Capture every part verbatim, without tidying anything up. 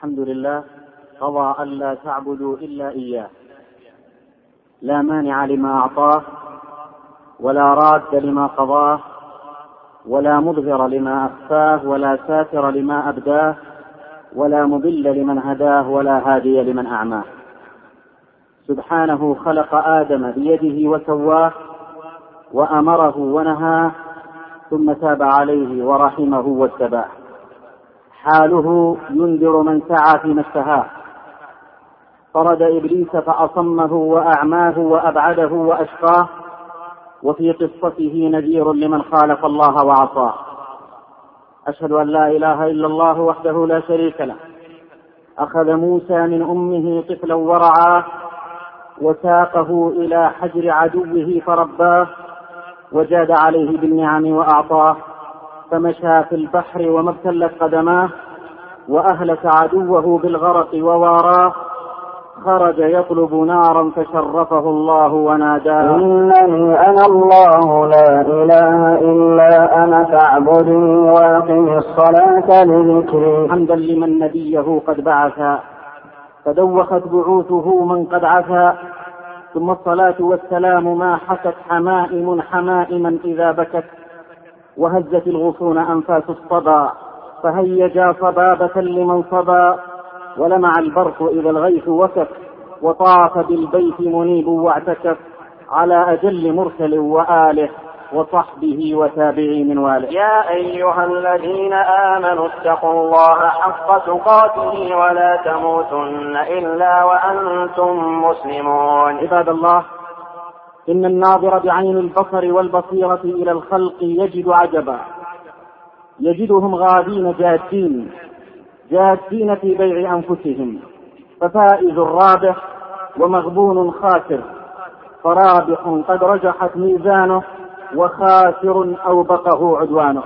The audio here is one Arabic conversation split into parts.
الحمد لله قضى ألا تعبدوا إلا إياه، لا مانع لما أعطاه ولا راد لما قضاه ولا مظهر لما أخفاه ولا ساتر لما أبداه ولا مضل لمن هداه ولا هادي لمن أعماه. سبحانه خلق آدم بيده وسواه وأمره ونهاه ثم تاب عليه ورحمه واتباه. حاله ينذر من سعى فيما اشتهاه، طرد إبليس فأصمه وأعماه وأبعده وأشقاه، وفي قصته نذير لمن خالف الله وعصاه. أشهد أن لا إله إلا الله وحده لا شريك له، أخذ موسى من أمه طفلا ورعاه وساقه إلى حجر عدوه فرباه، وجاد عليه بالنعم وأعطاه، فمشى في البحر وما ابتلت قدماه، وأهلك عدوه بالغرق وواراه، خرج يطلب نارا فشرفه الله وناداه: إنني أنا الله لا إله إلا أنا فاعبدني وأقم الصلاة لذكري. حمدا لمن نبيه قد بعثا فدوخت بعوثه من قد عفا، ثم الصلاة والسلام ما حكت حمائم حمائما إذا بكت، وهزت الغصون أنفاس الصبا فهيجا صبابة لمن صبا، ولمع البرق إذا الغيث وكف، وطاف بالبيت منيب واعتكف، على أجل مرسل وآله وصحبه وتابعي من واله. يا أيها الذين آمنوا اتقوا الله حق تقاته ولا تموتن إلا وأنتم مسلمون. عباد الله، إن الناظر بعين البصر والبصيرة إلى الخلق يجد عجبا، يجدهم غادين جادين جادين في بيع أنفسهم، ففائز رابح ومغبون خاسر، فرابح قد رجحت ميزانه وخاسر أوبقه عدوانه.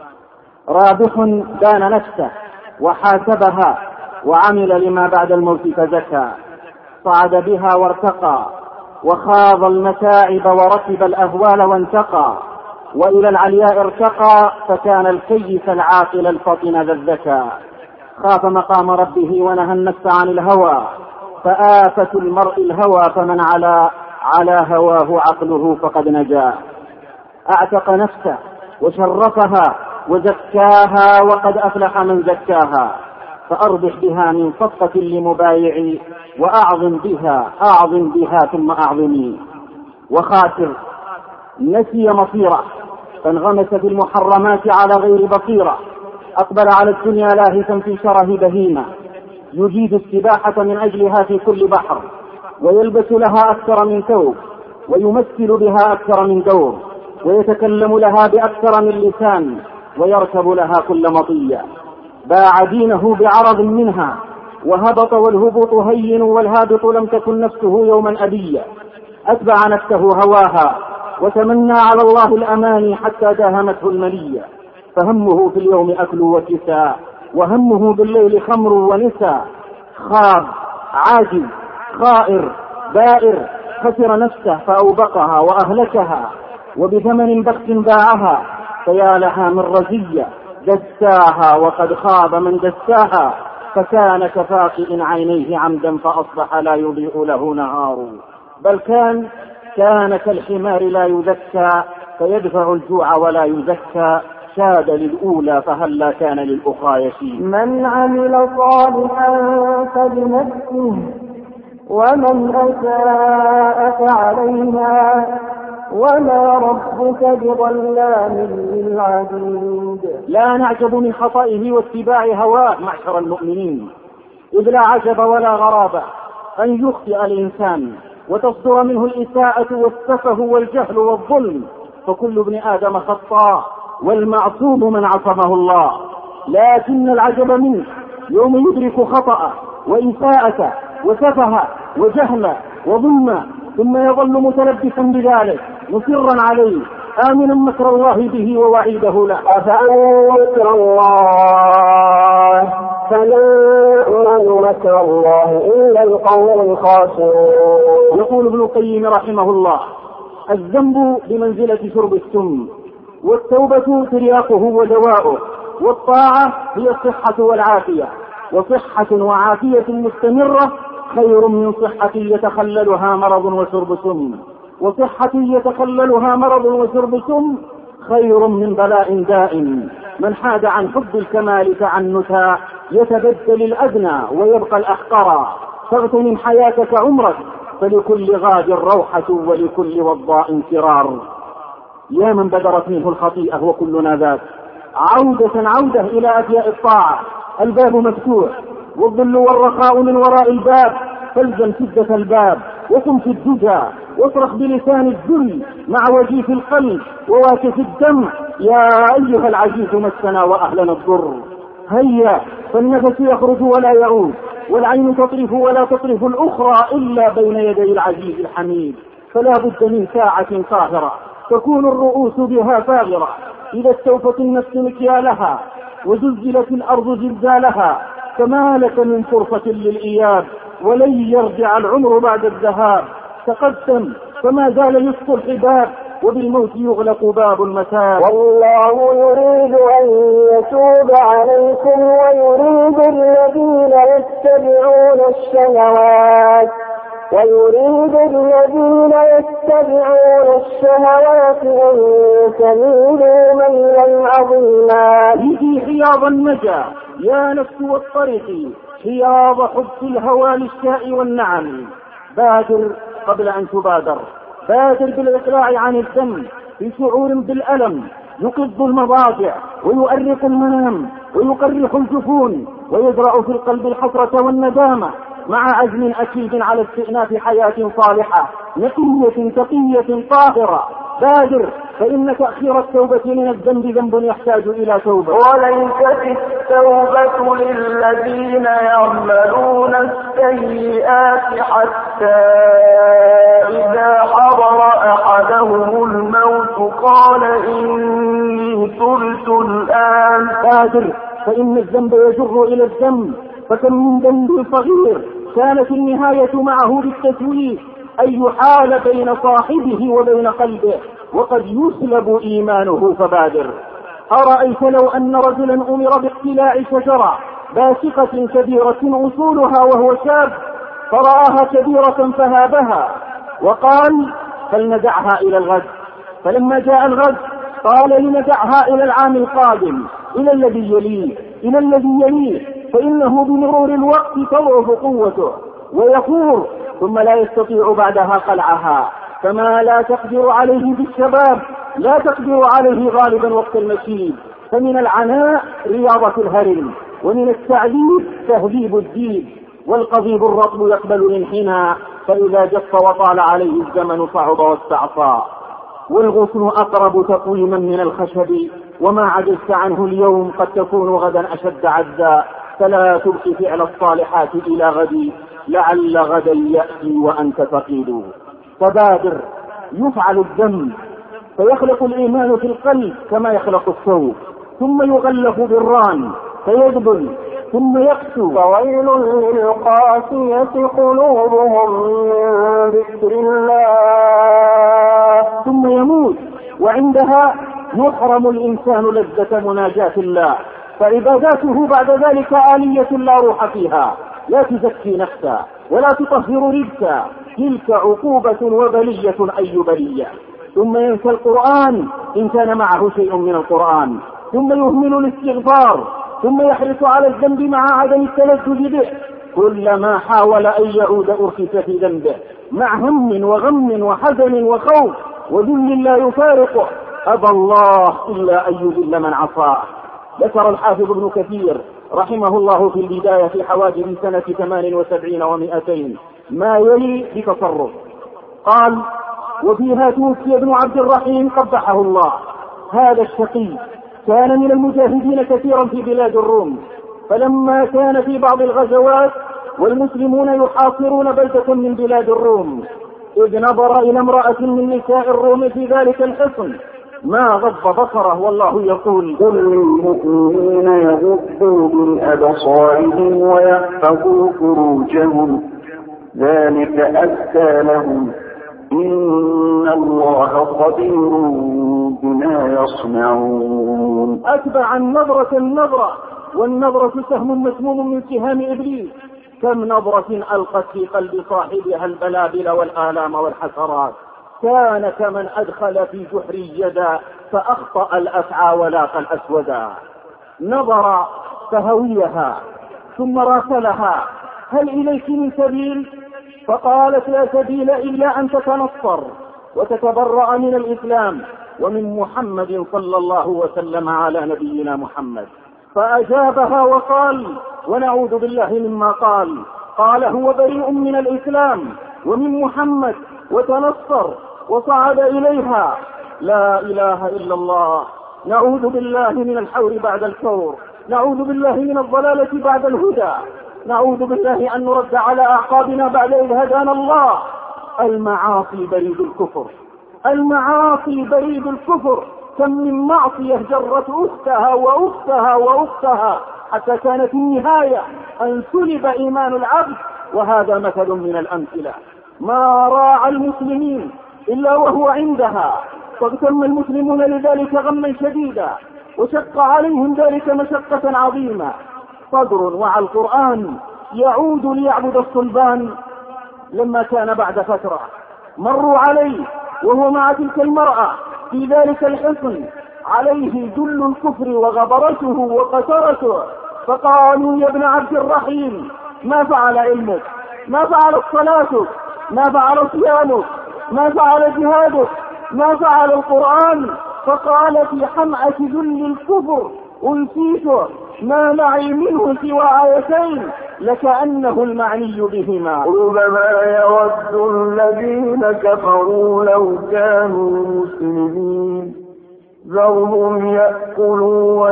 رابح دان نفسه وحاسبها وعمل لما بعد الموت فزكى، صعد بها وارتقى وخاض المتاعب وركب الأهوال وانتقى، وإلى العلياء ارتقى، فكان الكيس العاقل الفطن ذا الذكى. خاف مقام ربه ونهى النفس عن الهوى، فآفة المرء الهوى، فمن على على هواه عقله فقد نجا. أعتق نفسه وشرفها وزكاها، وقد أفلح من زكاها، فأربح بها من صفقة لمبايع، وأعظم بها أعظم بها ثم أعظمي. وخاسر نسي مصيره فانغمس في المحرمات على غير بصيرة، أقبل على الدنيا لاهثا في شره بهيمة، يجيد السباحة من أجلها في كل بحر، ويلبس لها أكثر من ثوب، ويمثل بها أكثر من دور، ويتكلم لها بأكثر من لسان، ويركب لها كل مطية. باع دينه بعرض منها وهبط، والهبط هين والهابط لم تكن نفسه يوما أبيا. أتبع نفسه هواها وتمنى على الله الأماني حتى داهمته المنية، فهمه في اليوم أكل وكساء، وهمه بالليل خمر ونساء. خاب عاجز خائر بائر، خسر نفسه فأوبقها وأهلكها، وبثمن بخس باعها، فيا لها من رزية دساها، وقد خاب من دساها، فكان كفاقئ عينيه عمدا فأصبح لا يضيء له نهار، بل كان كان كالحمار لا يذكى فيدفع الجوع ولا يزكى، شاد للأولى فهلا كان للأخرى يشيد. من عمل صالحا فلنفسه ومن أساء فعليها وما ربك بظلام للعبيد. لا نعجب من خطئه واتباع هواه معشر المؤمنين، إذ لا عجب ولا غرابة أن يخطئ الإنسان وتصدر منه الإساءة والسفه والجهل والظلم، فكل ابن آدم خطاء والمعصوم من عصمه الله. لكن العجب منه يوم يدرك خطأ وإساءة وسفه وجهل وظلم، ثم يظل متلبسا بذلك مصرا عليه آمنا مكر الله به ووعيده له. أفأمن مكر الله فلا يأمن مكر الله إلا القوم الخاسرون. يقول ابن القيم رحمه الله: الذنب بمنزلة شرب السم، والتوبة ترياقه ودواؤه، والطاعة هي الصحة والعافية، وصحة وعافية مستمرة خير من صحة يتخللها مرض وشرب سم، وصحة يتخللها مرض وشرب سم خير من بلاء دائم. من حاد عن حب الكمال تعنتا يتبدل الأدنى ويبقى الأحقر. فاغتنم حياتك عمرك، فلكل غاد روحة ولكل وضاء انفرار. يا من بدرت منه الخطيئة وكلنا ذات، عودة عودة إلى أفياء الطاعة. الباب مفتوح والظل والرخاء من وراء الباب، فالزم سدة الباب وقم في الدجى واصرخ بلسان الذل مع وجيف القلب وواكف الدمع. يا أيها العزيز مسنا وأهلنا الضر. هيا فالنفس يخرج ولا يعود، والعين تطرف ولا تطرف الأخرى إلا بين يدي العزيز الحميد. فلا بد من ساعة طاهرة تكون الرؤوس بها فاغرة، إذا استوفت النفس مكيالها وزلزلت الأرض زلزالها. فما لك من فرصة للإياب، ولن يرجع العمر بعد الذهاب. تقدم فما زال يسقط الحباب، وبالموت يغلق باب المتاب. والله يريد أن يتوب عليكم ويريد الذين يتبعون الشهوات ويريد الذين يتبعون الشهوات أن تميلوا ميلا عظيما. به حياض النجا يا نفس والطريق، حياض حب الهوى للشاء والنعم. بادر قبل أن تبادر، بادر بالإقلاع عن الذنب في شعور بالألم يقض المضاجع ويؤرق المنام ويقرح الجفون ويزرع في القلب الحسرة والندامة، مع عزم أكيد على استئناف حياة صالحة نقية تقية طاهرة. بادر فإن تأخير التوبة من الذنب ذنب يحتاج إلى توبة. وليست التوبة للذين يعملون السيئات حتى إذا حضر أحدهم الموت قال إني تبت الآن. بادر فإن الذنب يجر إلى الذنب، فكم من ذنب صغير كانت النهاية معه بالتسويف أن يحال بين صاحبه وبين قلبه وقد يسلب إيمانه. فبادر. أرأيت لو أن رجلا أمر باقتلاع شجرة باسقة كبيرة أصولها وهو شاب، فرآها كبيرة فهابها وقال فلندعها إلى الغد. فلما جاء الغد قال لندعها إلى العام القادم، إلى الذي يليه إلى الذي يليه فإنه بمرور الوقت تضعف قوته ويفور، ثم لا يستطيع بعدها قلعها. فما لا تقدر عليه بالشباب لا تقدر عليه غالبا وقت المشيب. فمن العناء رياضة الهرم، ومن التعذيب تهذيب الديب. والقضيب الرطب يقبل الانحناء، فإذا جف وطال عليه الزمن صعب واستعصى. والغصن أقرب تقويما من الخشب، وما عجزت عنه اليوم قد تكون غدا أشد عزا. فلا تبقي فعل الصالحات إلى غد، لعل غدا يأتي وأنت فقيد. فبادر. يفعل الذنب فيخلق الإيمان في القلب كما يخلق الثوب، ثم يغلف بالران فيذبل ثم يقسو. فويل للقاسية قلوبهم من ذكر الله. ثم يموت، وعندها يحرم الإنسان لذة مناجاة الله، فعباداته بعد ذلك آلية لا روح فيها، لا تزكي نفسها ولا تطهر رجسا. تلك عقوبة وبلية أي بلية. ثم ينسى القرآن إن كان معه شيء من القرآن، ثم يهمل الاستغفار، ثم يحرص على الذنب مع عدم التلذذ به. كلما حاول أن يعود أرخص في ذنبه، مع هم وغم وحزن وخوف وذل لا يفارقه. أبى الله إلا أن يذل من عصاه. ذكر الحافظ ابن كثير رحمه الله في البداية في حواجب سنة ثمان وسبعين ومئتين ما يلي بتصرف. قال: وفيها توفي ابن عبد الرحيم قبحه الله. هذا الشقي كان من المجاهدين كثيرا في بلاد الروم، فلما كان في بعض الغزوات والمسلمون يحاصرون بلدة من بلاد الروم، إذ نظر إلى امرأة من نساء الروم في ذلك الحصن ما غض بصره، والله يقول: قل للمؤمنين يغضوا من أبصارهم ويحفظوا فروجهم ذلك أزكى لهم إن الله خبير بما يصنعون. أتبع النظرة النظرة والنظرة سهم مسموم من سهام إبليس. كم نظرة ألقت في قلب صاحبها البلابل والآلام والحسرات. كان كمن أدخل في جحر يدا فأخطأ الأسعى ولاقى الأسودا. نظر فهويها ثم راسلها: هل إليك من سبيل؟ فقالت: لا سبيل إلا أن تتنصر وتتبرأ من الإسلام ومن محمد صلى الله وسلم على نبينا محمد. فأجابها وقال: ونعوذ بالله مما قال. قال: هو بريء من الإسلام ومن محمد، وتنصر وصعد إليها. لا إله إلا الله. نعوذ بالله من الحور بعد الكور، نعوذ بالله من الضلالة بعد الهدى، نعوذ بالله أن نرد على أعقابنا بعد إذ هدانا الله. المعاصي بريد الكفر، المعاصي بريد الكفر. كم من معصية جرت أختها وأختها وأختها حتى كانت النهاية أن سلب إيمان العبد. وهذا مثل من الأمثلة. ما راعى المسلمين إلا وهو عندها، فاغتم المسلمون لذلك غما شديدا، وشق عليهم ذلك مشقة عظيمة. صدر وعى القرآن يعود ليعبد الصلبان. لما كان بعد فترة مروا عليه وهو مع تلك المرأة في ذلك الحصن، عليه جل الكفر وغبرته وقترته، فقالوا: يا ابن عبد الرحيم، ما فعل علمك؟ ما فعل صلاتك؟ ما فعل صيامك؟ ما فعل جهادك؟ ما فعل القرآن؟ فقال في حمأة جل الكفر: أنسيت ما معي منه سوى آيتين لكأنه المعني بهما. ربما يود الذين كفروا لو كانوا مسلمين، ذرهم يأكلوا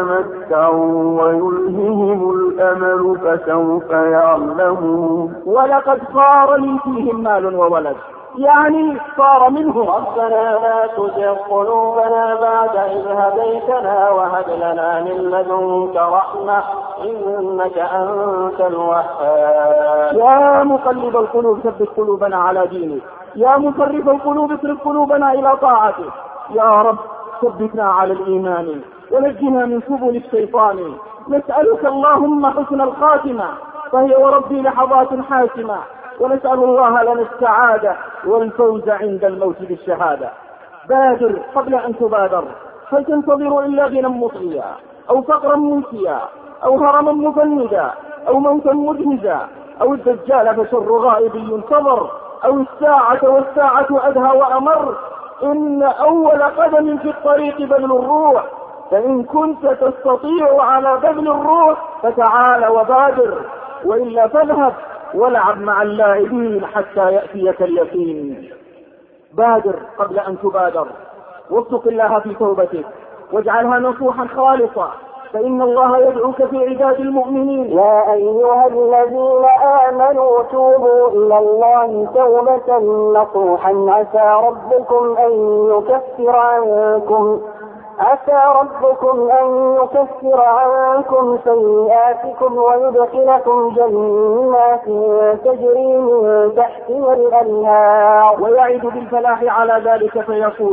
ويتمتعوا ويلههم الأمل فسوف يعلمون. ولقد صار لي فيهم مال وولد، يعني صار منهم. ربنا لا تزغ قلوبنا بعد إذ هديتنا وهب لنا من لدنك رحمة إنك أنت الوهاب. يا مقلب القلوب ثبت قلوبنا على دينك، يا مصرف القلوب اصرف قلوبنا إلى طاعتك. يا رب ثبتنا على الإيمان ونجنا من سبل الشيطان. نسألك اللهم حسن الخاتمة، فهي وربي لحظات حاسمة، ونسأل الله لنا السعادة والفوز عند الموت بالشهادة. بادر قبل أن تبادر، هل تنتظر إلا غنى مطغيا أو فقرا منسيا أو هرما مفندا أو موتا مجهزا أو الدجال فشر غائب ينتظر أو الساعة والساعة أدهى وأمر؟ إن أول قدم في الطريق بذل الروح، فإن كنت تستطيع على بذل الروح فتعال وبادر، وإلا فاذهب والعب مع اللاعبين حتى يأتيك اليقين. بادر قبل أن تبادر، واتق الله في توبتك واجعلها نصوحا خالصة، فإن الله يدعوك في عباد المؤمنين. يا أيها الذين آمنوا توبوا إلى الله توبة نصوحا عسى ربكم أن يكفر عنكم عسى ربكم أن يكفر عنكم سيئاتكم ويدخلكم جنات تجري من تحتها الأنهار ويعد بالفلاح على ذلك فيقول: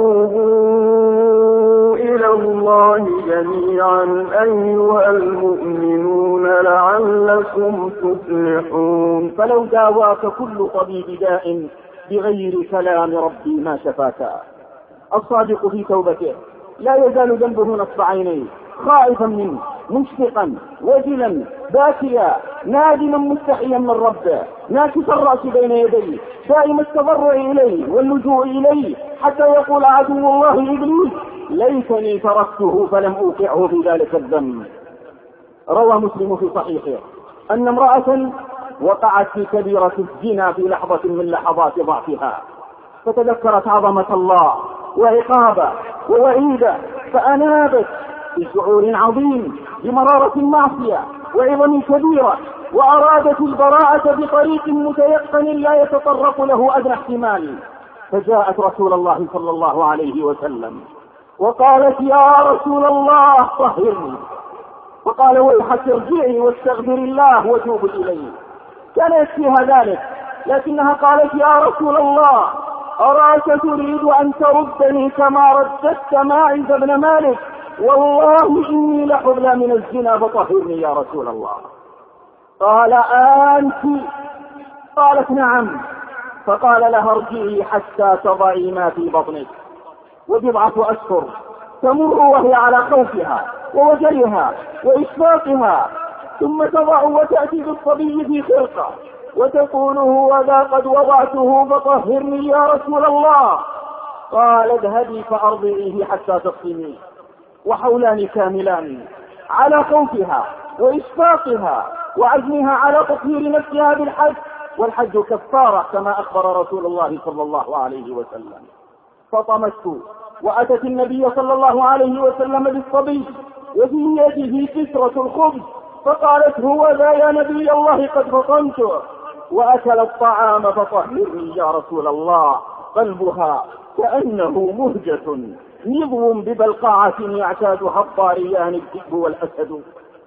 وتوبوا إلى الله جميعا أيها المؤمنون لعلكم تفلحون. فلو داواك كل طبيب داء بغير كلام ربي ما شفاك. الصادق في توبته لا يزال ذنبه نصب عينيه، خائفا منه، مشفقا، وجلا، باكيا، نادما مستحيا من ربه، ناكس الرأس بين يديه، دائم التضرع إليه واللجوء إليه، حتى يقول عدو الله إبليس: ليتني تركته فلم أوقعه في ذلك الذنب. روى مسلم في صحيحه أن امرأة وقعت في كبيرة الزنا في لحظة من لحظات ضعفها، فتذكرت عظمة الله وعقابه ووعيده، فأنابت بشعور عظيم بمرارة المعصية وعظم كبيرة، وأرادت البراءة بطريق متيقن لا يتطرق له أدنى احتمال. فجاءت رسول الله صلى الله عليه وسلم وقالت: يا رسول الله طهرني. وقال: ويحك ارجعي واستغفر الله وتوب إليه. كان يكفيها ذلك، لكنها قالت: يا رسول الله أراك تريد أن تردني كما رددت ماعز بن مالك والله إني لحبلى من الزنا فطهرني يا رسول الله. قال أنت؟ قالت نعم. فقال لها ارجعي حتى تضعي ما في بطنك. وبضعة أشهر تمر وهي على خوفها ووجلها وإشفاقها، ثم تضع وتأتي بالصبي في خرقة وتقول هو ذا قد وضعته فطهرني يا رسول الله. قال اذهبي فأرضعيه حتى تفطمي. وحولان كاملان على خوفها وإشفاقها وعزمها على تطهير نفسها بالحج، والحج كفارة كما أخبر رسول الله صلى الله عليه وسلم. فطمته وأتت النبي صلى الله عليه وسلم بالصبي وفي يده كسرة الخبز، فقالت هو ذا يا نبي الله قد فطمته. وأكل الطعام فطهرني يا رسول الله. قلبها كأنه مهجة نضو ببلقاعة يعتادها الطاريان الذئب والأسد.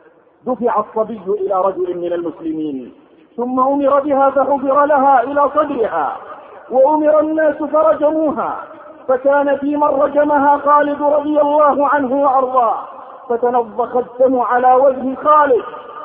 دفع الصبي إلى رجل من المسلمين، ثم أمر بها فحفر لها إلى صدرها، وأمر الناس فرجموها، فكان في من رجمها خالد رضي الله عنه وأرضاه، فتنضخ الدم على وجه خالد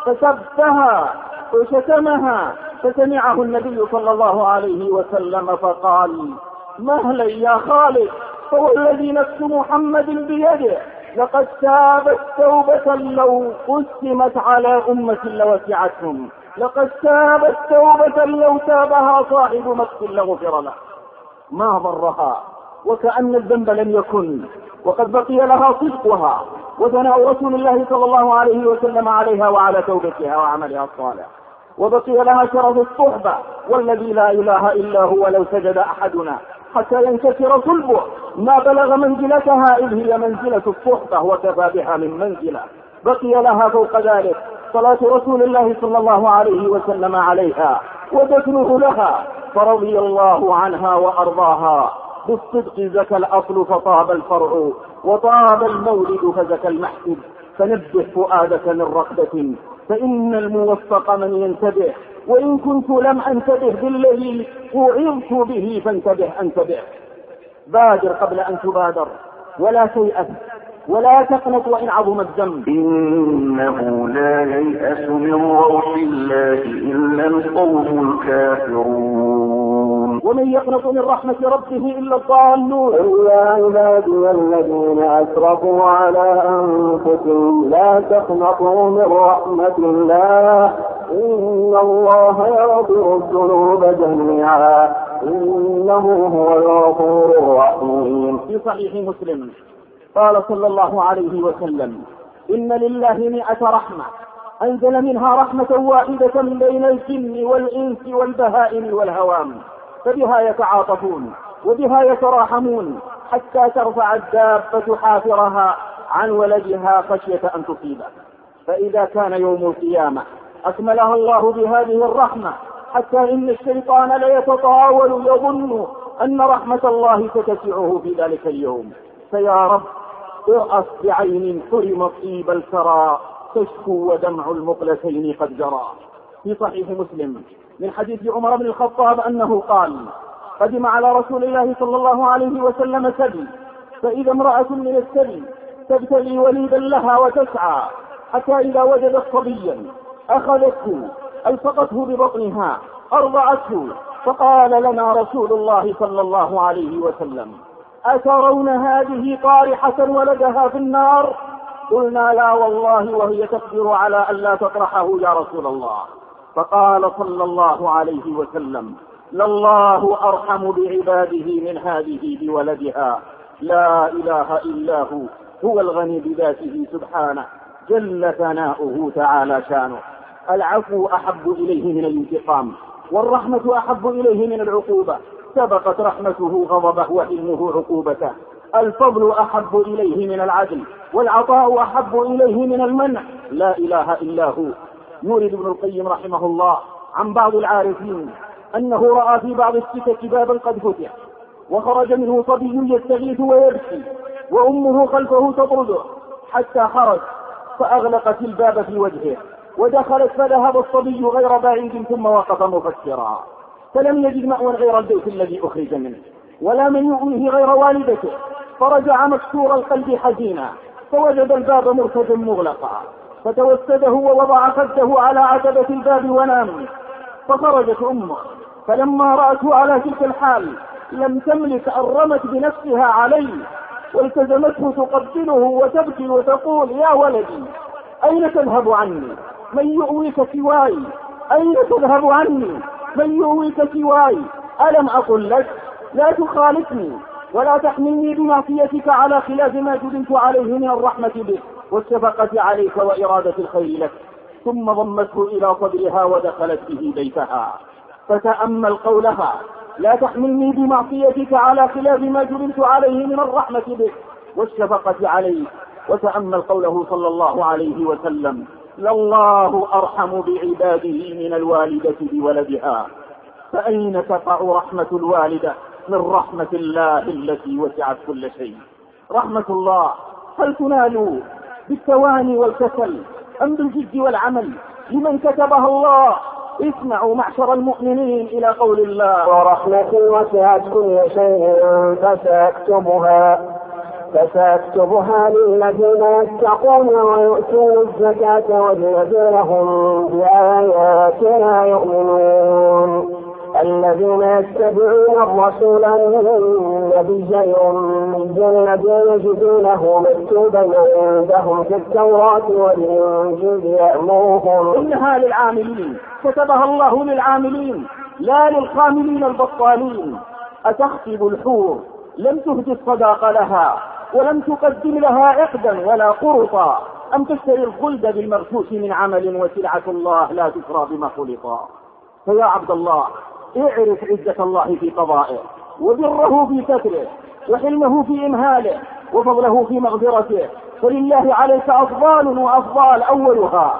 فسبها وشتمها، فسمعه النبي صلى الله عليه وسلم فقال مهلا يا خالد، هو الذي نفس محمد بيده، لقد تابت توبة لو قسمت على أمة لوسعتهم، لقد تابت توبة لو تابها صاحب مكة لغفر له. ما ضرها وكأن الذنب لم يكن، وقد بقي لها صدقها وثناء رسول الله صلى الله عليه وسلم عليها وعلى توبتها وعملها الصالح، وبقي لها شرف الصحبة، والذي لا إله إلا هو لو سجد أحدنا حتى ينكسر صلبه ما بلغ منزلتها، إذ هي منزلة الصحبة وكفى بها من منزلة. بقي لها فوق ذلك صلاة رسول الله صلى الله عليه وسلم عليها ودفنه لها، فرضي الله عنها وأرضاها. بالصدق زكى الأصل فطاب الفرع، وطاب المولد فزكى المحسد. فنبه فؤادك من رقبة، فإن الموفق من ينتبه، وإن كنت لم أنتبه بالذي أعظت به فانتبه أنتبه. بادر قبل أن تبادر، ولا تيأس ولا تقنط وإن عظم الذنب. إنه لا ييأس من روح الله إلا القوم الكافرون. ومن يقنط من رحمة ربه إلا الضالون. يا عبادي الذين أسرفوا على أنفسهم لا تقنطوا من رحمة الله، إن الله يغفر الذنوب جميعا إنه هو الغفور الرحيم. في صحيح مسلم قال صلى الله عليه وسلم إن لله مئة رحمة أنزل منها رحمة واحدة بين الجن والإنس والبهائم والهوام، فبها يتعاطفون وبها يتراحمون حتى ترفع الدابة حافرها عن ولدها خشية أن تصيبه. فإذا كان يوم القيامة أكملها الله بهذه الرحمة، حتى إن الشيطان ليتطاول يظن أن رحمة الله تتسعه في ذلك اليوم. فيا رب ارأس بعين حرم طيب الثرى، تشكو ودمع المقلتين قد جرى. في صحيح مسلم من حديث عمر بن الخطاب أنه قال قدم على رسول الله صلى الله عليه وسلم سبي، فإذا امرأة من السبي تبتغي وليدا لها وتسعى، حتى إذا وجدت صبيا أخذته ألصقته ببطنها أرضعته، فقال لنا رسول الله صلى الله عليه وسلم أترون هذه طارحة ولدها في النار؟ قلنا لا والله وهي تقدر على أن لا تطرحه يا رسول الله. فقال صلى الله عليه وسلم لله أرحم بعباده من هذه بولدها، لا إله إلا هو، هو الغني بذاته سبحانه جل ثناؤه تعالى شانه. العفو أحب إليه من الانتقام، والرحمة أحب إليه من العقوبة، سبقت رحمته غضبه وحلمه عقوبته. الفضل أحب إليه من العدل، والعطاء أحب إليه من المنع، لا إله إلا هو. يورد ابن القيم رحمه الله عن بعض العارفين أنه رأى في بعض السكك بابا قد فتح، وخرج منه صبي يستغيث ويبكي، وأمه خلفه تطرده، حتى خرج فأغلقت الباب في وجهه، ودخلت فذهب الصبي غير بعيد ثم وقف مفكرا، فلم يجد مأوى غير البيت الذي أخرج منه، ولا من يؤويه غير والدته، فرجع مكسور القلب حزينا، فوجد الباب مرتدا مغلقا، فتوسده ووضع خده على عتبة الباب ونام. فخرجت أمه، فلما رأته على تلك الحال لم تملك أن رمت بنفسها عليه، والتزمته تقبله وتبكي وتقول: يا ولدي، أين تذهب عني؟ من يؤويك سواي؟ أين تذهب عني؟ من يؤويك سواي؟ ألم أقل لك لا تخالفني ولا تحملني بمعصيتك على خلاف ما جبلت عليه من الرحمة بك والشفقة عليك وإرادة الخير لك؟ ثم ضمته إلى صدرها ودخلت به بيتها. فتأمل قولها: لا تحملني بمعصيتك على خلاف ما جبلت عليه من الرحمة بك والشفقة عليك. وتأمل قوله صلى الله عليه وسلم: لله أرحم بعباده من الوالدة بولدها. فأين تقع رحمة الوالدة من رحمة الله التي وسعت كل شيء؟ رحمة الله هل تنال بالتواني والكسل أم بالجد والعمل لمن كتبها الله؟ اسمعوا معشر المؤمنين إلى قول الله: ورحمتي وسعت كل شيء فسأكتبها فسأكتبها للذين يتقون ويؤتون الزكاة والذين هم بآياتنا يؤمنون. الذين يتبعون الرسول النبي الأمي الذي يجدونه مكتوبا عندهم في التوراة والإنجيل يأمرهم. إنها للعاملين، كتبها الله للعاملين لا للخاملين البطالين. أتخطب الحور لم تهدي الصداق لها ولم تقدم لها عقدا ولا قرطا، أم تشتري الخلد بالمغشوش من عمل وسلعة الله لا تشرى بما خلطا. فيا عبد الله، اعرف عزة الله في قضائه وبره في ستره وحلمه في إمهاله وفضله في مغفرته، فلله عليك أفضال وأفضال، أولها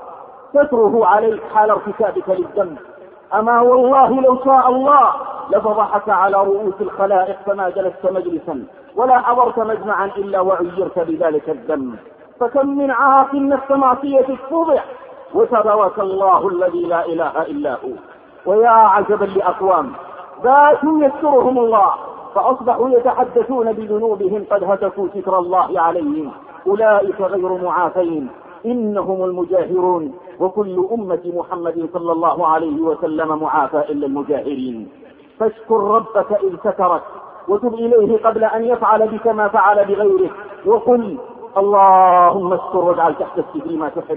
ستره عليك حال ارتكابك للذنب. أما والله لو شاء الله لفضحك على رؤوس الخلائق فما جلست مجلسا ولا حضرت مجمعا إلا وعيرت بذلك الذنب. فكم من عاق نفس معصية الصبح وتبارك الله الذي لا إله إلا هو. ويا عجبا لأقوام باتوا يسترهم الله فأصبحوا يتحدثون بذنوبهم قد هتكوا ستر الله عليهم. أولئك غير معافين، إنهم المجاهرون، وكل أمة محمد صلى الله عليه وسلم معافى إلا المجاهرين. فاشكر ربك إذ سترك وتب إليه قبل أن يفعل بك ما فعل بغيره، وقل: اللهم استر واجعل تحت الستر ما تحب.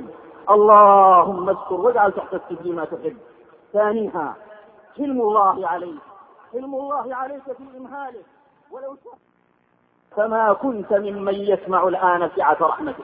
اللهم استر واجعل تحت الستر ما تحب. ثانيها حلم الله عليك، حلم الله عليك في إمهاله ولو شاء فما كنت ممن يسمع الآن سعة رحمته.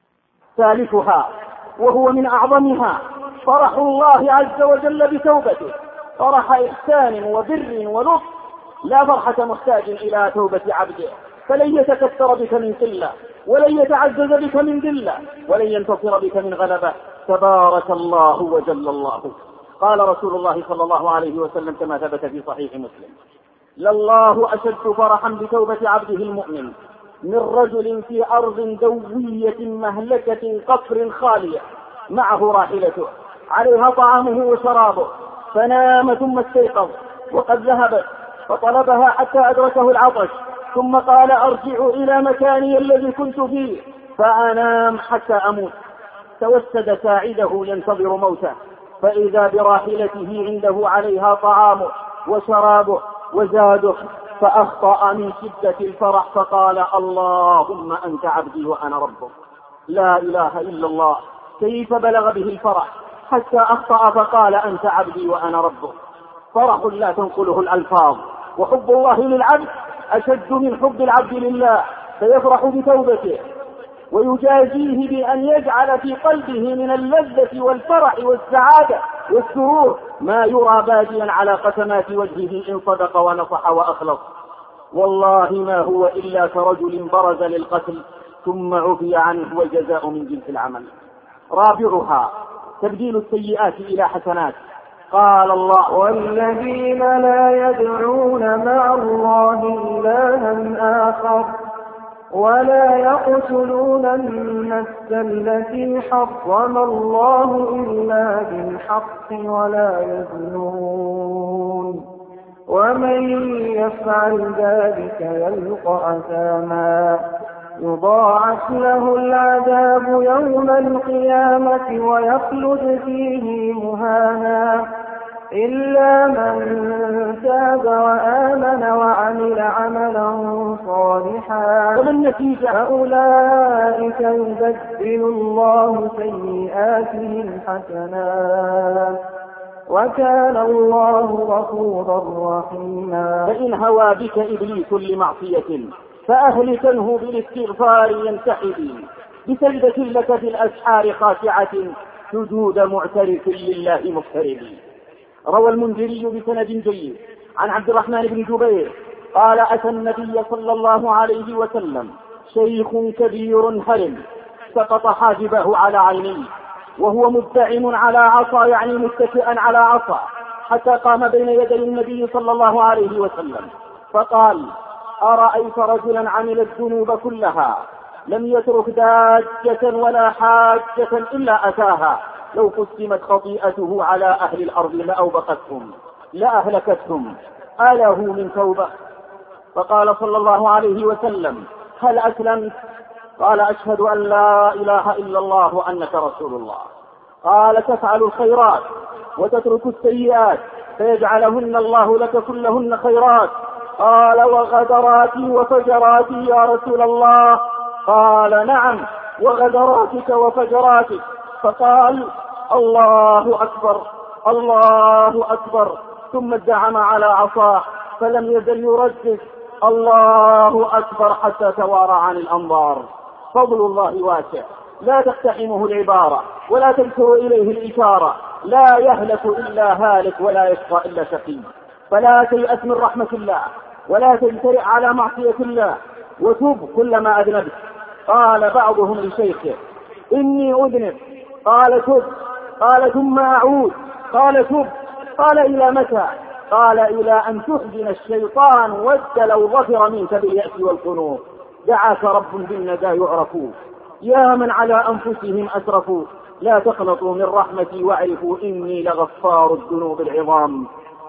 ثالثها وهو من أعظمها فرح الله عز وجل بتوبته، فرح إحسان وبر ولطف، لا فرحة محتاج إلى توبة عبده، فلن يتكثر بك من قلة ولن يتعزز بك من ذلة ولن ينتصر بك من غلبة. تبارك الله وجل الله. قال رسول الله صلى الله عليه وسلم كما ثبت في صحيح مسلم: لله أشد فرحا بتوبة عبده المؤمن من رجل في أرض دوية مهلكة قفر خالية معه راحلته عليها طعامه وشرابه، فنام ثم استيقظ وقد ذهبت فطلبها حتى أدركه العطش، ثم قال: أرجع إلى مكاني الذي كنت فيه فأنام حتى أموت. توسد ساعده ينتظر موته، فإذا براحلته عنده عليها طعامه وشرابه وزاده، فأخطأ من شدة الفرح فقال: اللهم أنت عبدي وأنا ربك. لا إله إلا الله. كيف بلغ به الفرح حتى أخطأ فقال: أنت عبدي وأنا ربك؟ فرح لا تنقله الألفاظ، وحب الله للعبد أشد من حب العبد لله، فيفرح بتوبته ويجازيه بأن يجعل في قلبه من اللذة والفرح والسعادة والسرور ما يرى باديا على قسمات وجهه إن صدق ونصح وأخلص. والله ما هو إلا كرجل برز للقتل ثم عفي عنه والجزاء من جنس العمل. رابعها تبديل السيئات إلى حسنات. قال الله: والذين لا يدعون مع الله إلها آخر ولا يقتلون النفس التي حرم الله إلا بالحق ولا يزنون ومن يفعل ذلك يلقى أثاما يضاعف له العذاب يوم القيامة ويخلد فيه مهانا إلا من تاب وآمن وعمل عملا صالحا فأولئك يبدل الله سيئاتهم حسنات وكان الله غفورا رحيما. فإن هوى بك إبليس لمعصية فأهلكنه بالاستغفار ينتحب بسجدة لك في الأسحار خاشعة سجود معترف لله مقترب. روى المنذري بسند جيد عن عبد الرحمن بن جبير قال أتى النبي صلى الله عليه وسلم شيخ كبير هرم سقط حاجبه على عينيه وهو مدعم على عصا يعني متكئا على عصا حتى قام بين يدي النبي صلى الله عليه وسلم فقال أرأيت رجلا عمل الذنوب كلها لم يترك داجة ولا حاجة إلا أتاها لو قسمت خطيئته على أهل الأرض لأوبقتهم لأهلكتهم أله من توبة؟ فقال صلى الله عليه وسلم هل أسلمت؟ قال أشهد أن لا إله إلا الله وأنك رسول الله. قال تفعل الخيرات وتترك السيئات فيجعلهن الله لك كلهن خيرات. قال وغدراتي وفجراتي يا رسول الله؟ قال نعم وغدراتك وفجراتك. فقال الله أكبر الله أكبر ثم ادعم على عصاه فلم يزل يردد الله أكبر حتى توارى عن الأنظار. فضل الله واسع لا تقتحمه العبارة ولا تذكر إليه الإشارة. لا يهلك إلا هالك ولا يشقى إلا شقي. فلا تيأس من رحمة الله ولا تجترئ على معصية الله وتب كلما أذنبت. قال بعضهم لشيخه إني أذنب قال تب قال ثم أعود قال تب قال إلى متى؟ قال إلى أن تحزن الشيطان ود لو ظفر منك باليأس والقنوط. دعاك رب بالندى يعرفوا يا من على أنفسهم أسرفوا لا تقنطوا من رحمتي واعرفوا إني لغفار الذنوب العظام.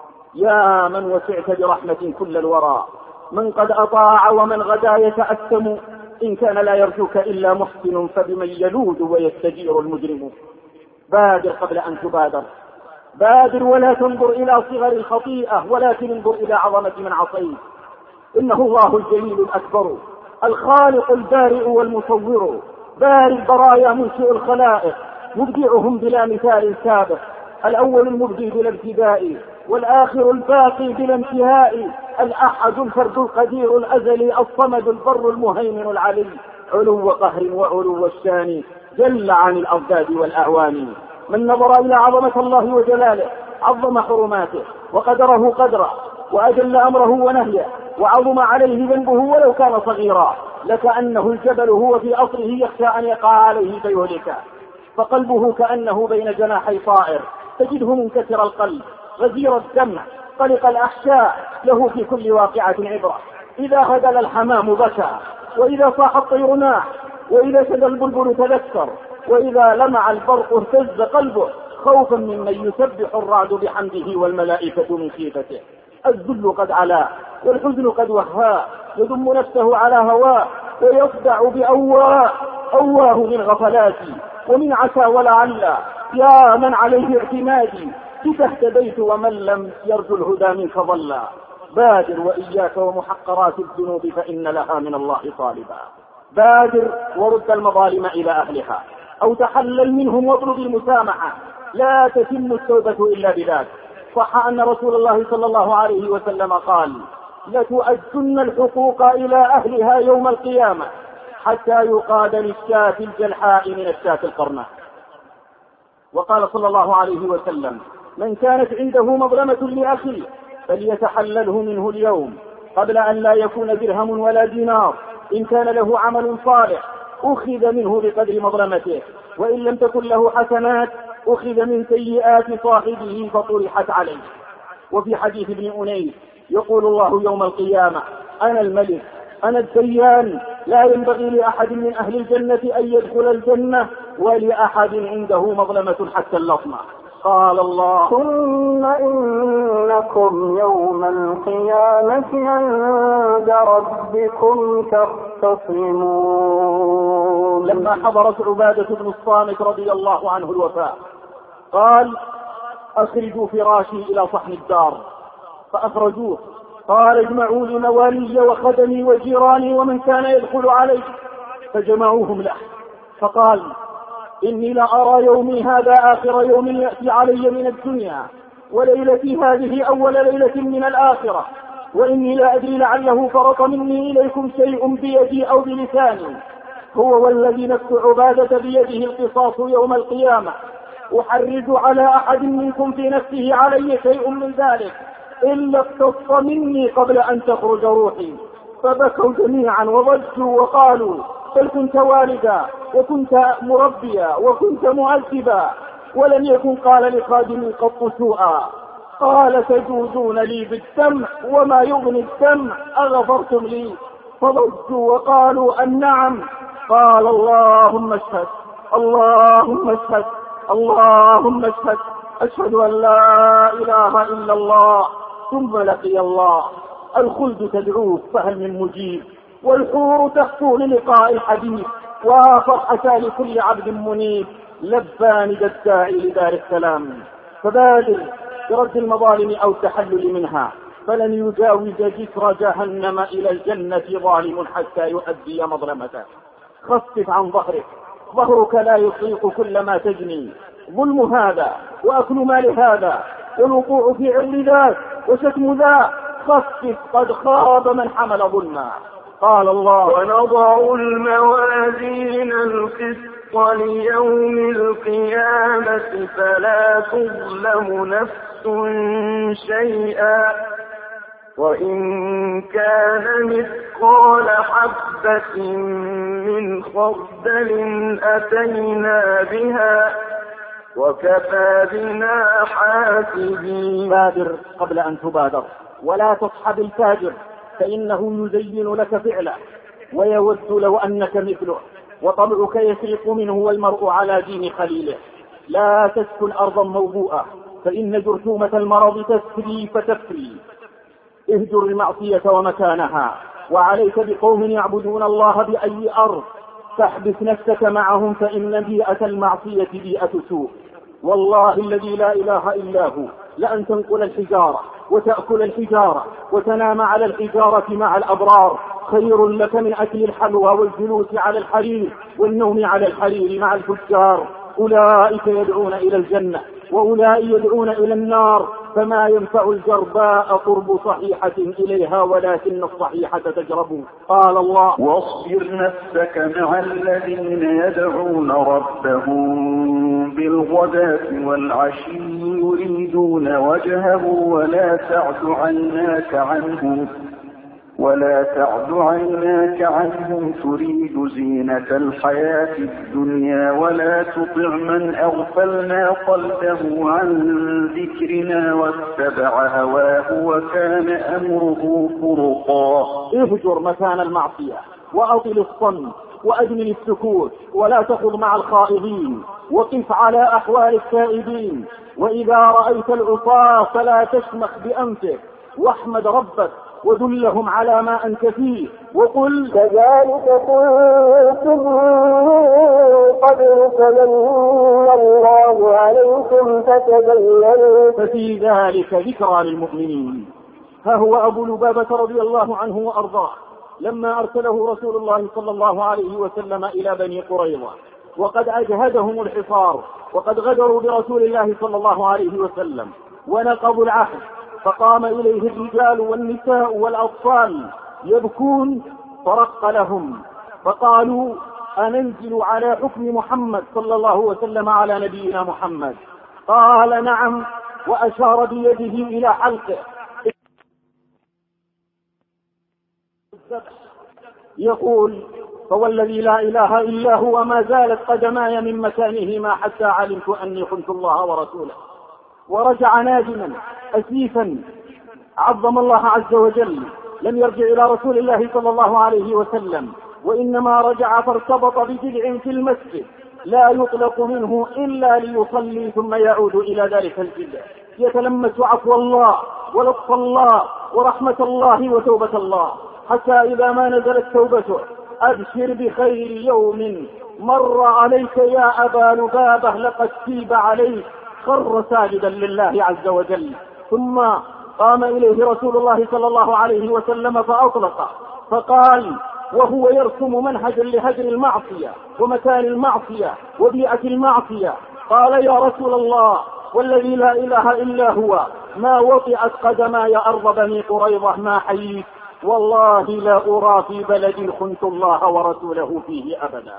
يا من وسعت برحمة كل الورى من قد أطاع ومن غدا يتأثم إن كان لا يرجوك إلا محسن فبمن يلود ويستجير المجرم. بادر قبل أن تبادر بادر ولا تنظر إلى صغر الخطيئة ولكن انظر إلى عظمة من عصيت. إنه الله الجليل الأكبر الخالق البارئ والمصور بارئ البرايا منشئ الخلائق مبدعهم بلا مثال سابق الأول المبدي بلا ابتداء والآخر الباقي بلا انتهاء الأحد الفرد القدير الأزلي الصمد البر المهيمن العلي علو قهر وعلو الشان جل عن الأضداد والأعوان. من نظر إلى عظمة الله وجلاله عظم حرماته وقدره قدره وأجل أمره ونهيه وعظم عليه ذنبه ولو كان صغيرا لكأنه الجبل هو في أصله يخشى أن يقع عليه فيهلكه. فقلبه كأنه بين جناحي طائر تجده منكسر القلب غزير الدمع قلق الأحشاء له في كل واقعة عبرة. إذا هدل الحمام بكى وإذا صاح الطير ناح وإذا شد البلبل تذكر وإذا لمع البرق اهتز قلبه خوفا ممن يسبح الرعد بحمده والملائكة من خيفته. الذل قد علا والحزن قد وهاه يضم نفسه على هواه ويصدع بأواه أواه من غفلاتي ومن عسى ولعل يا من عليه اعتمادي بك اهتديت ومن لم يرجو الهدى منك ضلا. بادر وإياك ومحقرات الذنوب فإن لها من الله طالبا. بادر ورد المظالم إلى أهلها أو تحلل منهم واطلب المسامحة. لا تتم التوبة إلا بذلك. صح أن رسول الله صلى الله عليه وسلم قال لتؤدن الحقوق إلى أهلها يوم القيامة حتى يقاد للشاة الجلحاء من الشاة القرناء. وقال صلى الله عليه وسلم من كانت عنده مظلمة لأخيه فليتحلله منه اليوم قبل أن لا يكون درهم ولا دينار. إن كان له عمل صالح أخذ منه بقدر مظلمته وإن لم تكن له حسنات أخذ من سيئات صاحبه فطرحت عليه. وفي حديث ابن أنيس يقول الله يوم القيامة أنا الملك أنا الديان لا ينبغي لأحد من أهل الجنة أن يدخل الجنة ولأحد عنده مظلمة حتى اللطمة. قال الله: ثم إنكم يوم القيامة عند ربكم تختصمون. لما حضرت عبادة بن الصامت رضي الله عنه الوفاة قال: أخرجوا فراشي إلى صحن الدار، فأخرجوه. قال: اجمعوا لي موالي وخدمي وجيراني ومن كان يدخل عليه، فجمعوهم له. فقال: إني لا أرى يومي هذا آخر يوم يأتي علي من الدنيا، وليلتي هذه أول ليلة من الآخرة، وإني لا أدري لعله فرط مني إليكم شيء بيدي أو بلساني. هو والذي نفس عبادة بيده القصاص يوم القيامة، أحرج على أحد منكم في نفسه علي شيء من ذلك إلا اقتص مني قبل أن تخرج روحي. فبكوا جميعا وضجوا وقالوا: بل كنت والدا وكنت مربيا وكنت مؤدبا، ولم يكن قال لخادم قط سوءا. قال: تجوزون لي بالدمع وما يغني الدمع، أغفرتم لي؟ فضجوا وقالوا: أن نعم. قال: اللهم اشهد، اللهم اشهد، اللهم اشهد، أشهد أن لا إله إلا الله. ثم لقي الله. الخلد تدعوه فهل من مجيب، والحور تخطو للقاء الحديث، وفرحتان لكل عبد منيب، لبان الداعي لدار السلام. فبادر برد المظالم أو التحلل منها، فلن يجاوز جسر جهنم إلى الجنة ظالم حتى يؤدي مظلمته. خفف عن ظهرك، ظهرك لا يطيق كل ما تجني. ظلم هذا وأكل مال هذا والوقوع في عرض ذاك وشتم ذاك. خفف، قد خاب من حمل ظلما. قال الله: ونضع الموازين القسط ليوم القيامة فلا تظلم نفس شيئا، وإن كان مثقال حبة من خردل أتينا بها وكفى بنا حاسبين. بادر قبل أن تبادر، ولا تصحب الفاجر، فإنه يزين لك فعله ويود لو أنك مثله، وطبعك يسرق منه والمرء على دين خليله. لا تسكن أرضا موبوءة، فإن جرثومة المرض تسري فتفري. اهجر المعصية ومكانها، وعليك بقوم يعبدون الله بأي أرض، فاحبس نفسك معهم، فإن بيئة المعصية بيئة سوء. والله الذي لا إله إلا هو، لأن تنقل الحجارة وتأكل الحجارة وتنام على الحجارة مع الأبرار خير لك من أكل الحلوى والجلوس على الحرير والنوم على الحرير مع الفجار. أولئك يدعون إلى الجنة وأولئك يدعون إلى النار، فما ينفع الجرباء قرب صحيحة إليها ولكن الصحيحة تجرب. قال الله: واصبر نفسك مع الذين يدعون ربهم بالغداة والعشي يريدون وجهه ولا تعد عيناك عنهم ولا تعد عيناك عنهم تريد زينة الحياة الدنيا ولا تطع من أغفلنا قلبه عن ذكرنا واتبع هواه وكان أمره فرطا. اهجر مكان المعصية وأطل الصمت وأجمل السكوت، ولا تخض مع الخائضين، وقف على أحوال التائبين. وإذا رأيت العصاة فلا تشمخ بأنفك، واحمد ربك ودلهم على ما أنت فيه، وقل: كذلك كنتم قبل فمن الله عليكم فتبينوا. ففي ذلك ذكرى للمؤمنين. ها هو أبو لبابة رضي الله عنه وأرضاه لما أرسله رسول الله صلى الله عليه وسلم إلى بني قريظة، وقد أجهدهم الحصار، وقد غدروا برسول الله صلى الله عليه وسلم ونقضوا العهد، فقام إليه الرجال والنساء والأطفال يبكون، فرق لهم فقالوا: أننزل على حكم محمد صلى الله وسلم على نبينا محمد؟ قال: نعم، وأشار بيده إلى حلقه. يقول: فوالذي لا إله إلا هو ما زالت قدماي من مكانهما حتى علمت أني خنت الله ورسوله. ورجع نادما أسيفا، عظم الله عز وجل، لم يرجع إلى رسول الله صلى الله عليه وسلم، وإنما رجع فارتبط بجذع في المسجد لا يطلق منه إلا ليصلي ثم يعود إلى ذلك الجد، يتلمس عفو الله ولطف الله ورحمة الله وتوبة الله، حتى إذا ما نزلت توبته: أبشر بخير يوم مر عليك يا أبا لبابة لقد تيب عليك، خر ساجدا لله عز وجل. ثم قام إليه رسول الله صلى الله عليه وسلم فأطلق فقال وهو يرسم منهجا لهجر المعصية ومكان المعصية وبيئة المعصية: قال يا رسول الله والذي لا إله إلا هو ما وطئت قدماي أرض بني قريظة ما حييت، والله لا أرى في بلد خنت الله ورسوله فيه أبدا.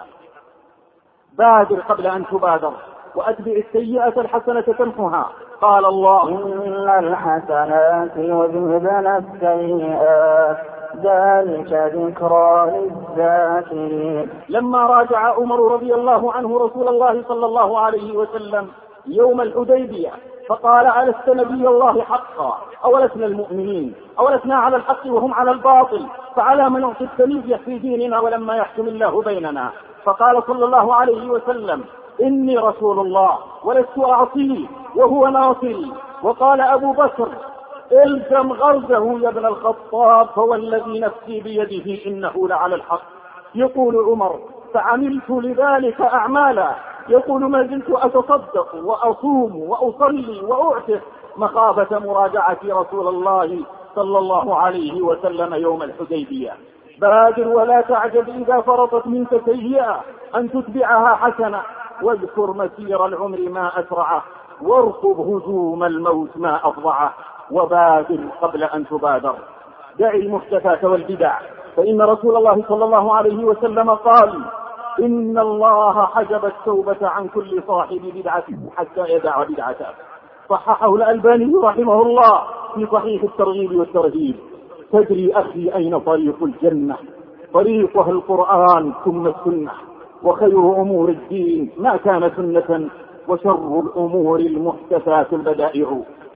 بادر قبل أن تبادر، وأتبع السيئة الحسنة تمحها. قال الله: إن الحسنات يذهبن السيئات ذلك ذكرى للذاكرين. لما راجع عمر رضي الله عنه رسول الله صلى الله عليه وسلم يوم الحديبية فقال: ألست نبي الله حقا؟ أولسنا المؤمنين؟ أولسنا على الحق وهم على الباطل؟ فعلى من نعطي التنزيه في ديننا ولما يحكم الله بيننا؟ فقال صلى الله عليه وسلم: إني رسول الله ولست أعصيه وهو ناصري. وقال أبو بكر: الزم غرزه يا ابن الخطاب فوالذي نفسي بيده إنه لعلى الحق. يقول عمر: فعملت لذلك أعمالا، يقول ما زلت أتصدق وأصوم وأصلي وأعتق مخافة مراجعة رسول الله صلى الله عليه وسلم يوم الحديبية. بادر ولا تعجب إذا فرطت منك سيئة أن تتبعها حسنة، واذكر مسير العمر ما أسرعه، وارقب هجوم الموت ما أفضعه، وبادر قبل أن تبادر. دع المحدثات والبدع، فإن رسول الله صلى الله عليه وسلم قال: إن الله حجب التوبة عن كل صاحب بدعة حتى يدع بدعته. صححه الألباني رحمه الله في صحيح الترغيب والترهيب. تدري أخي أين طريق الجنة؟ طريقها القرآن ثم السنة، وخير أمور الدين ما كان سنة، وشر الأمور المحدثات البدائع.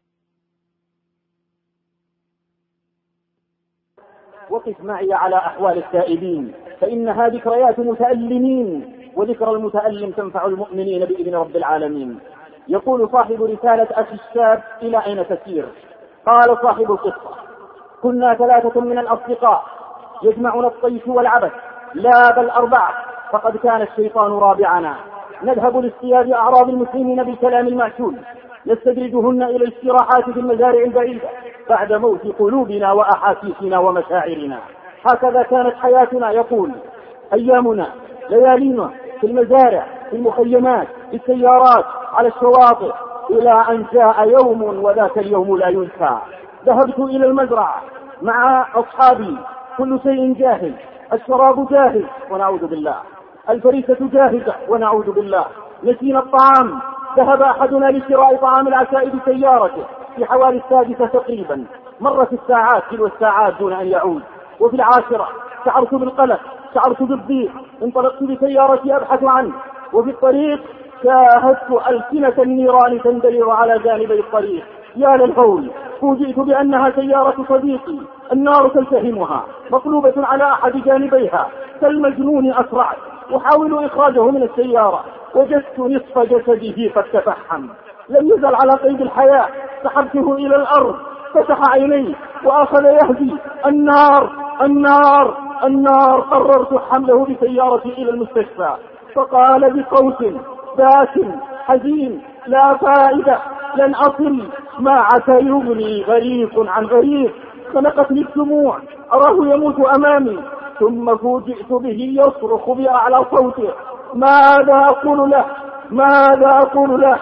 وقف معي على أحوال التائبين، فإنها ذكريات متألمين، وذكر المتألم تنفع المؤمنين بإذن رب العالمين. يقول صاحب رسالة أخي الشاب: إلى أين تسير؟ قال صاحب القصة: كنا ثلاثة من الأصدقاء يجمعنا الطيش والعبث، لا بل أربعة، فقد كان الشيطان رابعنا. نذهب لاصطياد أعراض المسلمين بالكلام المعسول، نستدرجهن إلى الاستراحات في المزارع البعيدة بعد موت قلوبنا وأحاسيسنا ومشاعرنا. هكذا كانت حياتنا. يقول: أيامنا ليالينا في المزارع، في المخيمات، في السيارات، على الشواطئ، إلى أن جاء يوم وذاك اليوم لا ينسى. ذهبت إلى المزرعة مع أصحابي، كل شيء جاهز، الشراب جاهز ونعوذ بالله، الفريسة جاهزة ونعوذ بالله، نسينا الطعام. ذهب أحدنا لشراء طعام العشاء بسيارته في حوالي السادسة تقريبا. مرت الساعات تلو الساعات دون أن يعود. وفي العاشرة شعرت بالقلق، شعرت بالضيق، انطلقت بسيارتي أبحث عنه، وفي الطريق شاهدت ألسنة النيران تندلع على جانبي الطريق. يا للهول، فوجئت بأنها سيارة صديقي، النار تلتهمها، مقلوبة على أحد جانبيها. كالمجنون أسرعت أحاول إخراجه من السيارة، وجدت نصف جسده قد تفحم، لم يزل على قيد الحياة. سحبته إلى الأرض، فتح عينيه وأخذ يهدي: النار النار النار. قررت حمله بسيارتي إلى المستشفى، فقال بصوت باسم حزين: لا فائدة، لن أصل، ما عسى يغني غريق عن غريق. خنقتني الدموع، أراه يموت أمامي، ثم فوجئت به يصرخ بأعلى صوته: ماذا أقول له؟ ماذا أقول له؟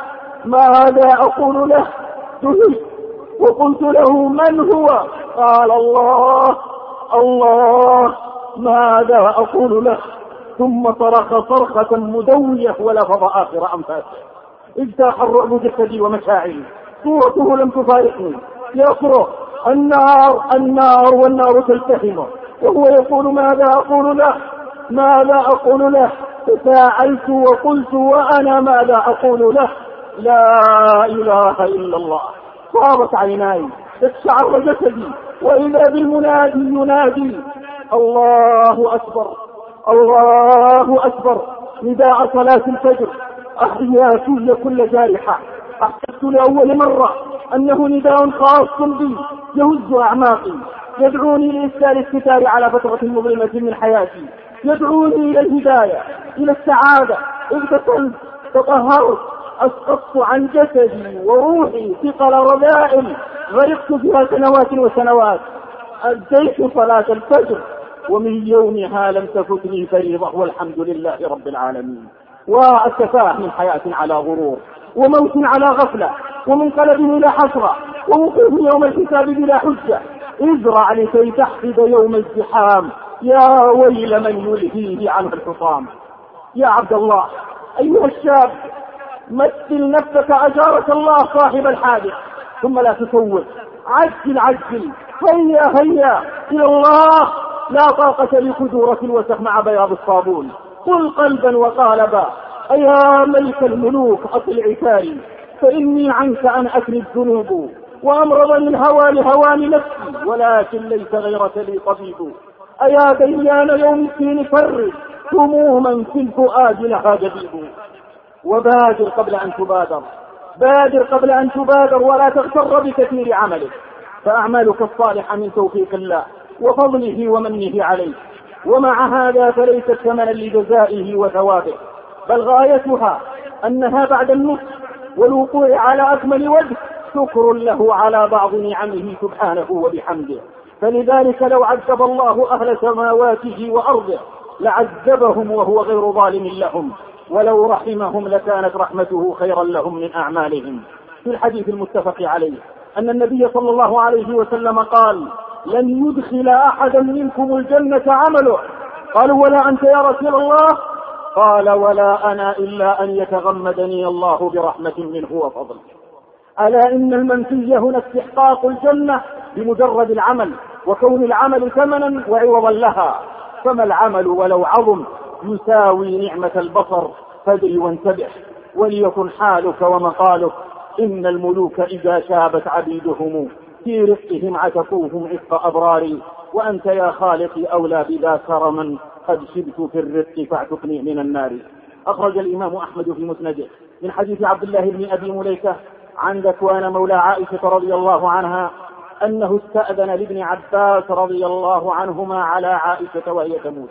ماذا أقول له؟ دهشت وقلت له: من هو؟ قال: الله الله. ماذا أقول له؟ ثم صرخ صرخة مدوية ولفظ آخر أنفاسه. اجتاح الرعب جسدي ومشاعري، صورته لم تفارقني، يصرخ: النار النار، والنار تلتهمه، وهو يقول: ماذا أقول له؟ ماذا أقول له؟ تساءلت وقلت وأنا ماذا أقول له؟ لا إله إلا الله. صارت عيناي، تشعر جسدي، وإذا بالمنادي ينادي: الله أكبر الله أكبر. نداء صلاة الفجر أحيا في كل جارحة. أحسست لأول مرة أنه نداء خاص بي يهز أعماقي، يدعوني لإسكان الستار على فترة مظلمة من حياتي، يدعوني إلى الهداية، إلى السعادة. اغتسلت، تطهرت، أسقطت عن جسدي وروحي ثقل رذائل غرقت فيها سنوات وسنوات. أديت صلاة الفجر ومن يومها لم تفتني فريضة، والحمد لله رب العالمين. والسفاح من حياة على غرور، وموت على غفلة، ومنقلب إلى حسرة، ووقوف يوم الحساب بلا حجة. ازرع لكي تحفظ يوم الزحام، يا ويل من يلهيه عنه الحطام. يا عبد الله أيها الشاب، مثل نفسك أجارك الله صاحب الحادث، ثم لا تسوف، عجل عجل، هيا هيا إلى الله. لا طاقة لكدورة الوسخ مع بياض الصابون. قل قلبا وقالبا، أيا ملك الملوك أطل عتاري، فإني عنك أن أكري الذنوب، وأمرض الهوى لهوان نفسي، ولكن ليس غيرك لي طبيب. أيا ديان يوم الدين فرد، هموما في الفؤاد لها جديد. وبادر قبل أن تبادر، بادر قبل أن تبادر، ولا تغتر بكثير عملك، فأعمالك الصالحة من توفيق الله وفضله ومنه عليك. ومع هذا فليست ثمنا لجزائه وثوابه، بل غايتها أنها بعد النصح والوقوع على أكمل وجه شكر له على بعض نعمه سبحانه وبحمده. فلذلك لو عذب الله أهل سماواته وأرضه لعذبهم وهو غير ظالم لهم، ولو رحمهم لكانت رحمته خيرا لهم من أعمالهم. في الحديث المتفق عليه أن النبي صلى الله عليه وسلم قال: لن يدخل أحدا منكم الجنة عمله. قالوا: ولا أنت يا رسول الله؟ قال: ولا أنا إلا أن يتغمدني الله برحمة منه وفضل. ألا إن المنفي هنا استحقاق الجنة بمجرد العمل، وكون العمل ثمنا وعوضا لها. فما العمل ولو عظم يساوي نعمة البصر؟ فادر وانتبه، وليكن حالك ومقالك. إن الملوك إذا شابت عبيدهم في رفقهم عتقوهم عتق أبراري، وأنت يا خالقي أولى بذا كرما، قد شبت في الرفق فاعتقني من النار. أخرج الإمام أحمد في مسنده من حديث عبد الله بن أبي مليكة عن ذكوان مولى عائشة رضي الله عنها أنه استأذن لابن عباس رضي الله عنهما على عائشة وهي تموت،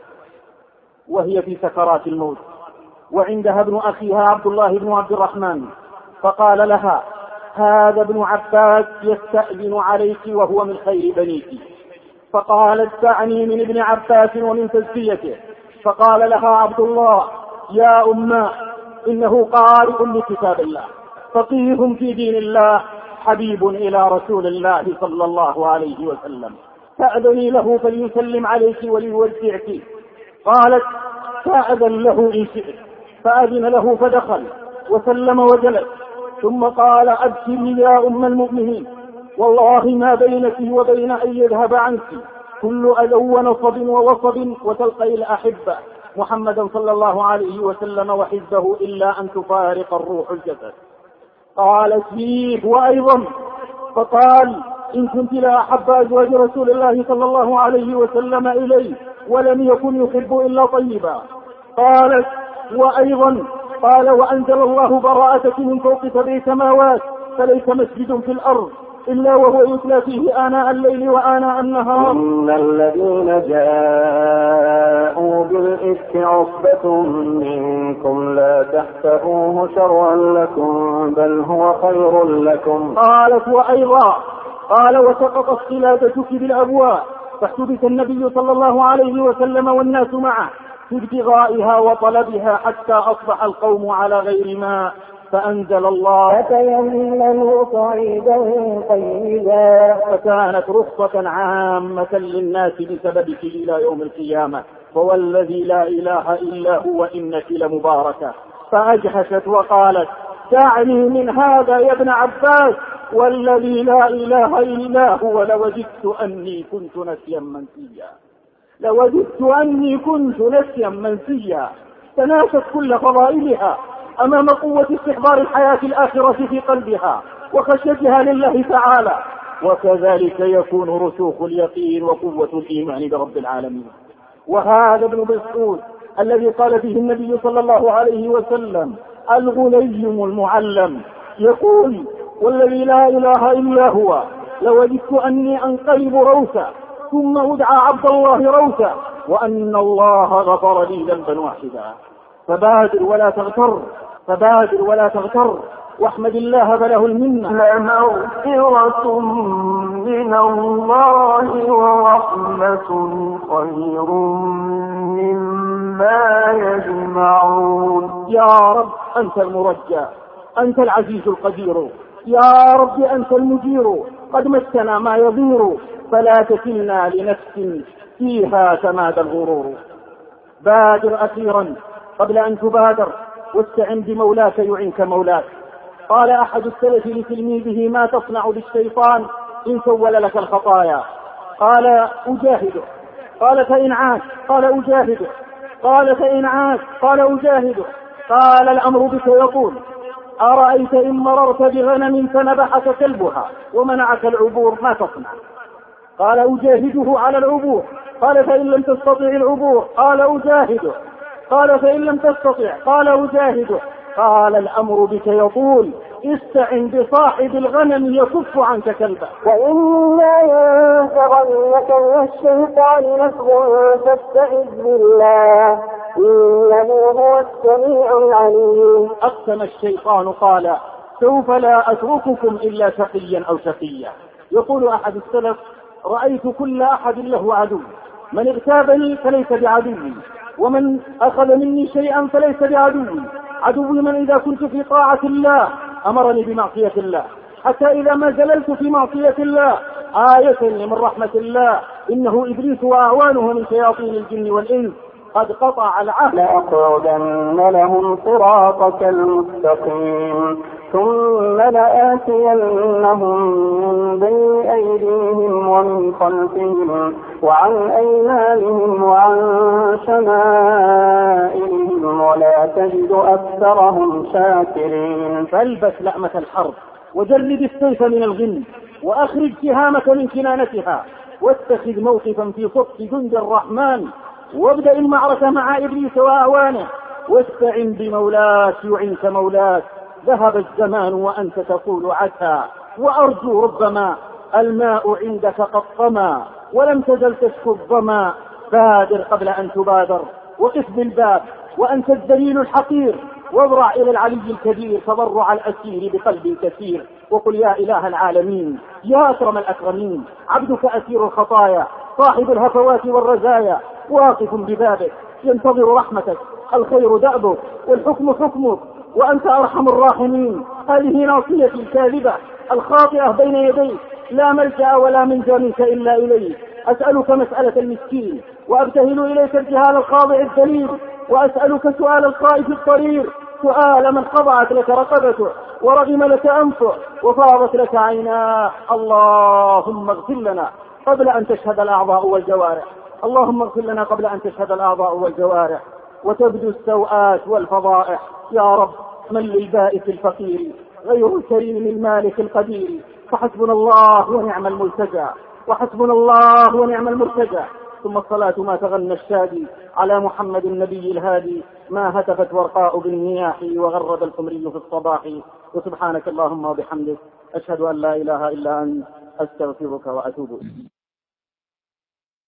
وهي في سكرات الموت، وعندها ابن أخيها عبد الله بن عبد الرحمن، فقال لها: هذا ابن عباس يستأذن عليك وهو من خير بنيك. فقالت: دعني من ابن عباس ومن تزكيته. فقال لها عبد الله: يا أمه، إنه قارئ لكتاب الله، فقيه في دين الله، حبيب إلى رسول الله صلى الله عليه وسلم، فأذني له فليسلم عليك وليودعك. قالت: فأذن له إن شئت. فأذن له فدخل وسلم وجلس، ثم قال: أبشري يا أم المؤمنين، والله ما بينك وبين أن يذهب عنك كل أذى ونصب ووصب وتلقي الأحبة محمدا صلى الله عليه وسلم وحزبه إلا أن تفارق الروح الجسد. قالت: فيه وأيضا. فقال: إن كنت لا أحب أزواج رسول الله صلى الله عليه وسلم إليه ولم يكن يحب إلا طيبا. قالت: وأيضا. قال: وأنزل الله براءتك من فوق سبع سماوات، فليس مسجد في الأرض إلا وهو يتلى فيه آناء الليل وآناء النهار. إن الذين جاءوا بالإفك عصبة منكم لا تحسبوه شرا لكم بل هو خير لكم. قالت: وأيضا. قال: وسقطت قلادتك بالأبواب، فاحتبس النبي صلى الله عليه وسلم والناس معه في ابتغائها وطلبها حتى أصبح القوم على غير ماء، فأنزل الله: فتيمموا صعيدا طيبا. فكانت رخصة عامة للناس بسببك إلى يوم القيامة، فوالذي لا إله إلا هو إنك لمباركة. فأجهشت وقالت: دعني من هذا يا ابن عباس، والذي لا إله إلا هو لوجدت أني كنت نسيا منسيا، لوجدت أني كنت نسيا منسيا. تناست كل فضائلها أمام قوة استحضار الحياة الآخرة في قلبها وخشيتها لله تعالى، وكذلك يكون رسوخ اليقين وقوة الإيمان برب العالمين. وهذا ابن مسعود الذي قال فيه النبي صلى الله عليه وسلم: الغنيم المعلم. يقول: والذي لا إله إلا هو لوددت أني أنقلب روثا ثم أدعى عبد الله روثا وأن الله غفر لي ذنبا واحدا. فبادر ولا تغتر، فبادر ولا تغتر، واحمد الله فله المنة. لمغفرة من الله ورحمة خير مما يجمعون. يا رب أنت المرجى، أنت العزيز القدير، يا رب أنت المجير، قد مسنا ما يضير، فلا تكلنا لنفس فيها تمادى الغرور. بادر أخيرا قبل أن تبادر، واستعن بمولاك يعنك مولاك. قال أحد السلف لتلميذه: ما تصنع بالشيطان إن سول لك الخطايا؟ قال: أجاهده. قال: فإن عاد؟ قال: أجاهده. قال: فإن عاد؟ قال: أجاهده. قال: الأمر بك يطول. أرأيت إن مررت بغنم فنبحك كلبها ومنعك العبور ما تصنع؟ قال: أجاهده على العبور. قال: فإن لم تستطع العبور؟ قال: أجاهده. قال: فإن لم تستطع؟ قال: أجاهده. قال: الأمر بك يطول، استعن بصاحب الغنم يكف عنك كلبه. وإما ينزغنك من الشيطان نزغ فاستعذ بالله إنه هو السميع العليم. أقسم الشيطان قال: سوف لا أترككم إلا شقيا أو شقيا. يقول أحد السلف: رأيت كل أحد له عدو، من اغتابني فليس بعدوي، ومن أخذ مني شيئا فليس بعدوي. عدوي من إذا كنت في طاعة الله أمرني بمعصية الله، حتى إذا ما زللت في معصية الله آية من رحمة الله إنه إبليس وأعوانه من شياطين الجن والإنس قد قطع العهد. لأقعدن لهم صراطك المستقيم ثم لآتينهم من بين أيديهم ومن خلفهم وعن أيمانهم وعن شمائلهم ولا تجد أكثرهم شاكرين. فالبس لأمة الحرب وجرد السيف من الغن وأخرج سهامك من كنانتها واتخذ موقفا في صف جند الرحمن وابدأ المعركة مع إبليس وأعوانه واستعن بمولاك يعنك مولاك. ذهب الزمان وأنت تقول عسى وأرجو ربما الماء عندك قد طمى ولم تزل تشكو الظما. بادر قبل أن تبادر وقف بالباب وأنت الذليل الحقير واضرع إلى العلي الكبير تضرع الأسير بقلب كثير وقل: يا إله العالمين يا أكرم الأكرمين عبدك أسير الخطايا صاحب الهفوات والرزايا واقف ببابك ينتظر رحمتك. الخير دأبك والحكم حكمك وأنت أرحم الراحمين. هذه ناصيتي الكاذبة الخاطئة بين يديك، لا ملجأ ولا منجا منك إلا إليك. أسألك مسألة المسكين وأبتهل إليك ابتهال الخاضع الذليل وأسألك سؤال الخائف الضرير، سؤال من خضعت لك رقبته ورغم لك أنفه وفاضت لك عيناه. اللهم اغفر لنا قبل أن تشهد الأعضاء والجوارح، اللهم اغفر لنا قبل أن تشهد الأعضاء والجوارح وتبدو السوءات والفضائح. يا رب من للبائس الفقير غير الكريم المالك القدير. فحسبنا الله ونعم الملتجى، وحسبنا الله ونعم المرتجى. ثم الصلاة ما تغنى الشادي على محمد النبي الهادي ما هتفت ورقاء بالنياح وغرد الحمري في الصباح. وسبحانك اللهم وبحمدك أشهد أن لا إله إلا أنت أستغفرك وأتوب إليك.